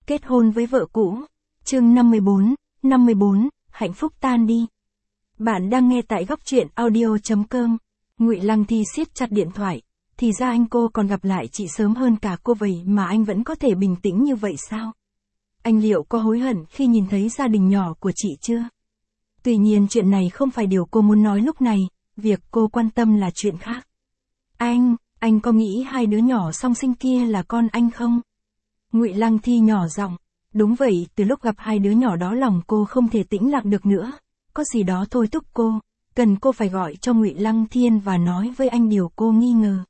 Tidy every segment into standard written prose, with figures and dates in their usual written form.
Kết hôn với vợ cũ. Chương 54, hạnh phúc tan đi. Bạn đang nghe tại góc truyện audio.com. Ngụy Lăng Thi siết chặt điện thoại. Thì ra anh cô còn gặp lại chị sớm hơn cả cô vậy mà anh vẫn có thể bình tĩnh như vậy sao? Anh liệu có hối hận khi nhìn thấy gia đình nhỏ của chị chưa? Tuy nhiên chuyện này không phải điều cô muốn nói lúc này, việc cô quan tâm là chuyện khác. Anh có nghĩ hai đứa nhỏ song sinh kia là con anh không? Ngụy Lăng Thi nhỏ giọng. Đúng vậy, từ lúc gặp hai đứa nhỏ đó lòng cô không thể tĩnh lặng được nữa. Có gì đó thôi thúc cô, cần cô phải gọi cho Ngụy Lăng Thiên và nói với anh điều cô nghi ngờ.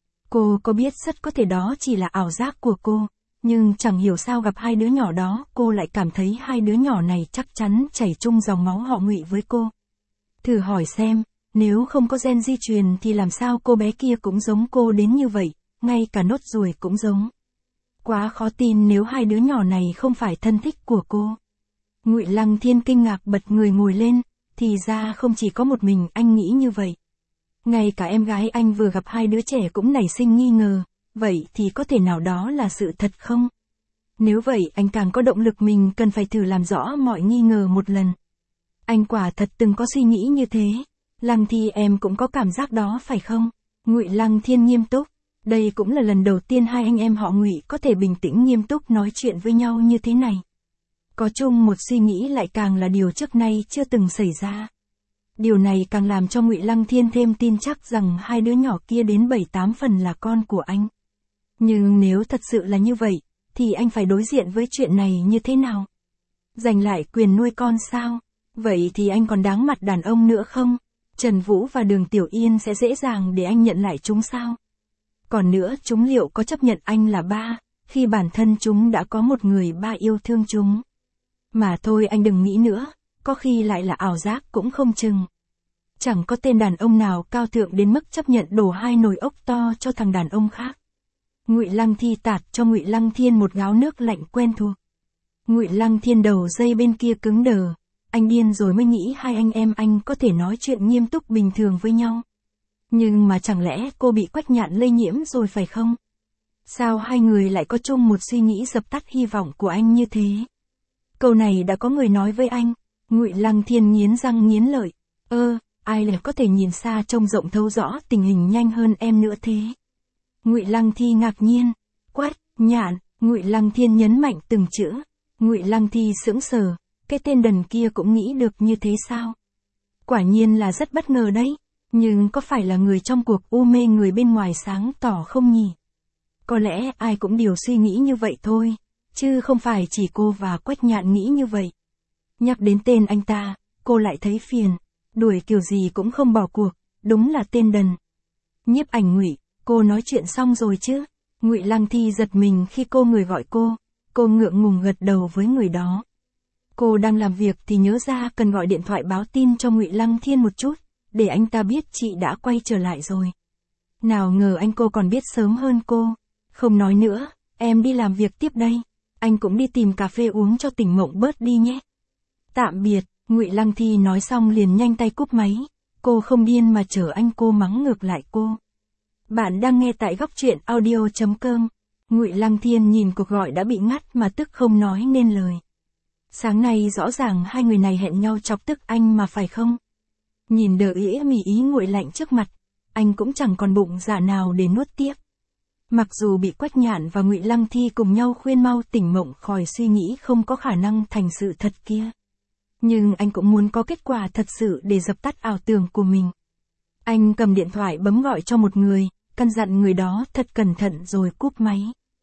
Cô có biết rất có thể đó chỉ là ảo giác của cô, nhưng chẳng hiểu sao gặp hai đứa nhỏ đó cô lại cảm thấy hai đứa nhỏ này chắc chắn chảy chung dòng máu họ Ngụy với cô. Thử hỏi xem, nếu không có gen di truyền thì làm sao cô bé kia cũng giống cô đến như vậy, ngay cả nốt ruồi cũng giống. Quá khó tin nếu hai đứa nhỏ này không phải thân thích của cô. Ngụy Lăng Thiên kinh ngạc bật người ngồi lên, thì ra không chỉ có một mình anh nghĩ như vậy. Ngay cả em gái anh vừa gặp hai đứa trẻ cũng nảy sinh nghi ngờ, vậy thì có thể nào đó là sự thật không? Nếu vậy anh càng có động lực mình cần phải thử làm rõ mọi nghi ngờ một lần. Anh quả thật từng có suy nghĩ như thế. Lăng Thi em cũng có cảm giác đó phải không? Ngụy Lăng Thiên nghiêm túc. Đây cũng là lần đầu tiên hai anh em họ Ngụy có thể bình tĩnh nghiêm túc nói chuyện với nhau như thế này. Có chung một suy nghĩ lại càng là điều trước nay chưa từng xảy ra. Điều này càng làm cho Ngụy Lăng Thiên thêm tin chắc rằng hai đứa nhỏ kia đến 7-8 phần là con của anh. Nhưng nếu thật sự là như vậy, thì anh phải đối diện với chuyện này như thế nào? Giành lại quyền nuôi con sao? Vậy thì anh còn đáng mặt đàn ông nữa không? Trần Vũ và Đường Tiểu Yên sẽ dễ dàng để anh nhận lại chúng sao? Còn nữa, chúng liệu có chấp nhận anh là ba, khi bản thân chúng đã có một người ba yêu thương chúng? Mà thôi anh đừng nghĩ nữa, có khi lại là ảo giác cũng không chừng. Chẳng có tên đàn ông nào cao thượng đến mức chấp nhận đổ hai nồi ốc to cho thằng đàn ông khác. Ngụy Lăng Thi tạt cho Ngụy Lăng Thiên một gáo nước lạnh quen thuộc. Ngụy Lăng Thiên đầu dây bên kia cứng đờ, anh điên rồi mới nghĩ hai anh em anh có thể nói chuyện nghiêm túc bình thường với nhau. Nhưng mà chẳng lẽ cô bị Quách Nhạn lây nhiễm rồi phải không? Sao hai người lại có chung một suy nghĩ dập tắt hy vọng của anh như thế? Câu này đã có người nói với anh. Ngụy Lăng Thiên nghiến răng nghiến lợi. Ai lại có thể nhìn xa trông rộng thấu rõ tình hình nhanh hơn em nữa thế? Ngụy Lăng Thi ngạc nhiên. Quách Nhạn, Ngụy Lăng Thiên nhấn mạnh từng chữ. Ngụy Lăng Thi sững sờ, cái tên đần kia cũng nghĩ được như thế sao? Quả nhiên là rất bất ngờ đấy. Nhưng có phải là người trong cuộc u mê người bên ngoài sáng tỏ không nhỉ? Có lẽ ai cũng đều suy nghĩ như vậy thôi, chứ không phải chỉ cô và Quách Nhạn nghĩ như vậy. Nhắc đến tên anh ta, cô lại thấy phiền, đuổi kiểu gì cũng không bỏ cuộc, đúng là tên đần. Nhiếp Ảnh Ngụy, cô nói chuyện xong rồi chứ? Ngụy Lăng Thi giật mình khi người gọi cô ngượng ngùng gật đầu với người đó. Cô đang làm việc thì nhớ ra cần gọi điện thoại báo tin cho Ngụy Lăng Thiên một chút, để anh ta biết chị đã quay trở lại rồi. Nào ngờ cô còn biết sớm hơn cô. Không nói nữa, em đi làm việc tiếp đây. Anh cũng đi tìm cà phê uống cho tỉnh mộng bớt đi nhé. Tạm biệt, Ngụy Lăng Thi nói xong liền nhanh tay cúp máy. Cô không điên mà chở cô mắng ngược lại cô. Bạn đang nghe tại góc truyện audio.com. Ngụy Lăng Thiên nhìn cuộc gọi đã bị ngắt mà tức không nói nên lời. Sáng nay rõ ràng hai người này hẹn nhau chọc tức anh mà phải không? Nhìn đờ ỉa mỉ ý nguội lạnh trước mặt, anh cũng chẳng còn bụng dạ nào để nuốt tiếp. Mặc dù bị Quách Nhạn và Ngụy Lăng Thi cùng nhau khuyên mau tỉnh mộng khỏi suy nghĩ không có khả năng thành sự thật kia. Nhưng anh cũng muốn có kết quả thật sự để dập tắt ảo tưởng của mình. Anh cầm điện thoại bấm gọi cho một người, căn dặn người đó thật cẩn thận rồi cúp máy.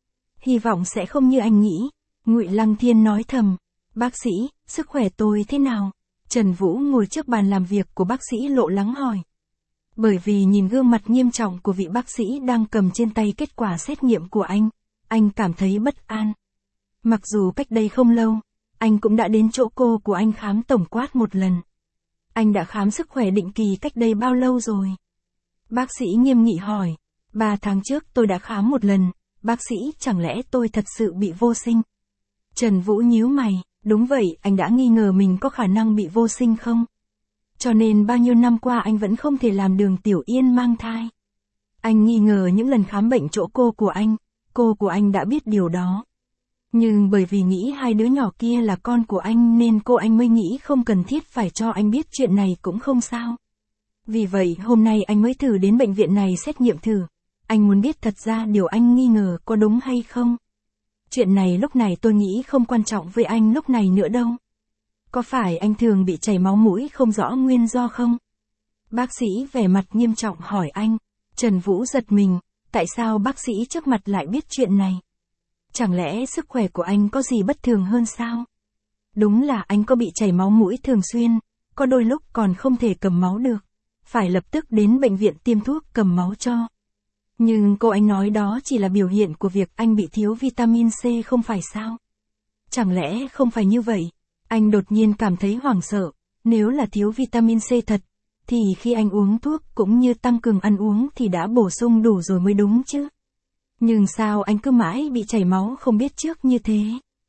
Hy vọng sẽ không như anh nghĩ. Ngụy Lăng Thiên nói thầm. Bác sĩ, sức khỏe tôi thế nào? Trần Vũ ngồi trước bàn làm việc của bác sĩ lo lắng hỏi. Bởi vì nhìn gương mặt nghiêm trọng của vị bác sĩ đang cầm trên tay kết quả xét nghiệm của anh cảm thấy bất an. Mặc dù cách đây không lâu, anh cũng đã đến chỗ cô của anh khám tổng quát một lần. Anh đã khám sức khỏe định kỳ cách đây bao lâu rồi? Bác sĩ nghiêm nghị hỏi. 3 tháng trước tôi đã khám một lần, bác sĩ chẳng lẽ tôi thật sự bị vô sinh? Trần Vũ nhíu mày. Đúng vậy, anh đã nghi ngờ mình có khả năng bị vô sinh không? Cho nên bao nhiêu năm qua anh vẫn không thể làm Đường Tiểu Yên mang thai. Anh nghi ngờ những lần khám bệnh chỗ cô của anh đã biết điều đó. Nhưng bởi vì nghĩ hai đứa nhỏ kia là con của anh nên anh mới nghĩ không cần thiết phải cho anh biết chuyện này cũng không sao. Vì vậy hôm nay anh mới thử đến bệnh viện này xét nghiệm thử. Anh muốn biết thật ra điều anh nghi ngờ có đúng hay không. Chuyện này lúc này tôi nghĩ không quan trọng với anh lúc này nữa đâu. Có phải anh thường bị chảy máu mũi không rõ nguyên do không? Bác sĩ vẻ mặt nghiêm trọng hỏi anh. Trần Vũ giật mình, tại sao bác sĩ trước mặt lại biết chuyện này? Chẳng lẽ sức khỏe của anh có gì bất thường hơn sao? Đúng là anh có bị chảy máu mũi thường xuyên, có đôi lúc còn không thể cầm máu được. Phải lập tức đến bệnh viện tiêm thuốc cầm máu cho. Nhưng anh nói đó chỉ là biểu hiện của việc anh bị thiếu vitamin C không phải sao? Chẳng lẽ không phải như vậy? Anh đột nhiên cảm thấy hoảng sợ, nếu là thiếu vitamin C thật, thì khi anh uống thuốc cũng như tăng cường ăn uống thì đã bổ sung đủ rồi mới đúng chứ. Nhưng sao anh cứ mãi bị chảy máu không biết trước như thế?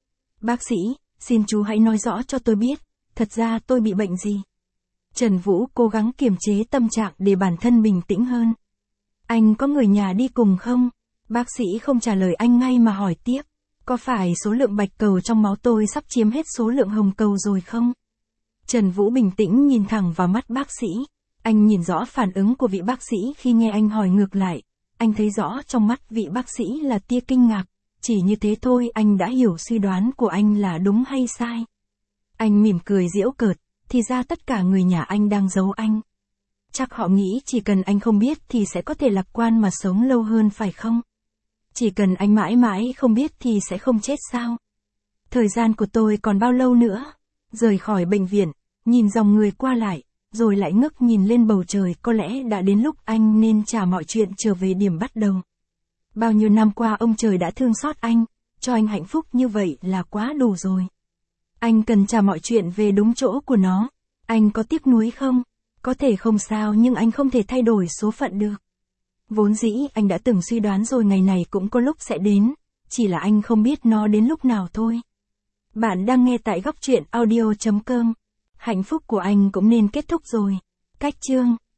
Bác sĩ, xin chú hãy nói rõ cho tôi biết, thật ra tôi bị bệnh gì? Trần Vũ cố gắng kiềm chế tâm trạng để bản thân bình tĩnh hơn. Anh có người nhà đi cùng không? Bác sĩ không trả lời anh ngay mà hỏi tiếp. Có phải số lượng bạch cầu trong máu tôi sắp chiếm hết số lượng hồng cầu rồi không? Trần Vũ bình tĩnh nhìn thẳng vào mắt bác sĩ. Anh nhìn rõ phản ứng của vị bác sĩ khi nghe anh hỏi ngược lại. Anh thấy rõ trong mắt vị bác sĩ là tia kinh ngạc. Chỉ như thế thôi anh đã hiểu suy đoán của anh là đúng hay sai. Anh mỉm cười giễu cợt. Thì ra tất cả người nhà anh đang giấu anh. Chắc họ nghĩ chỉ cần anh không biết thì sẽ có thể lạc quan mà sống lâu hơn phải không? Chỉ cần anh mãi mãi không biết thì sẽ không chết sao? Thời gian của tôi còn bao lâu nữa? Rời khỏi bệnh viện, nhìn dòng người qua lại, rồi lại ngước nhìn lên bầu trời, có lẽ đã đến lúc anh nên trả mọi chuyện trở về điểm bắt đầu. Bao nhiêu năm qua ông trời đã thương xót anh, cho anh hạnh phúc như vậy là quá đủ rồi. Anh cần trả mọi chuyện về đúng chỗ của nó. Anh có tiếc nuối không? Có thể không sao nhưng anh không thể thay đổi số phận được. Vốn dĩ anh đã từng suy đoán rồi ngày này cũng có lúc sẽ đến, chỉ là anh không biết nó đến lúc nào thôi. Bạn đang nghe tại góc truyện audio.com. Hạnh phúc của anh cũng nên kết thúc rồi. Cách chương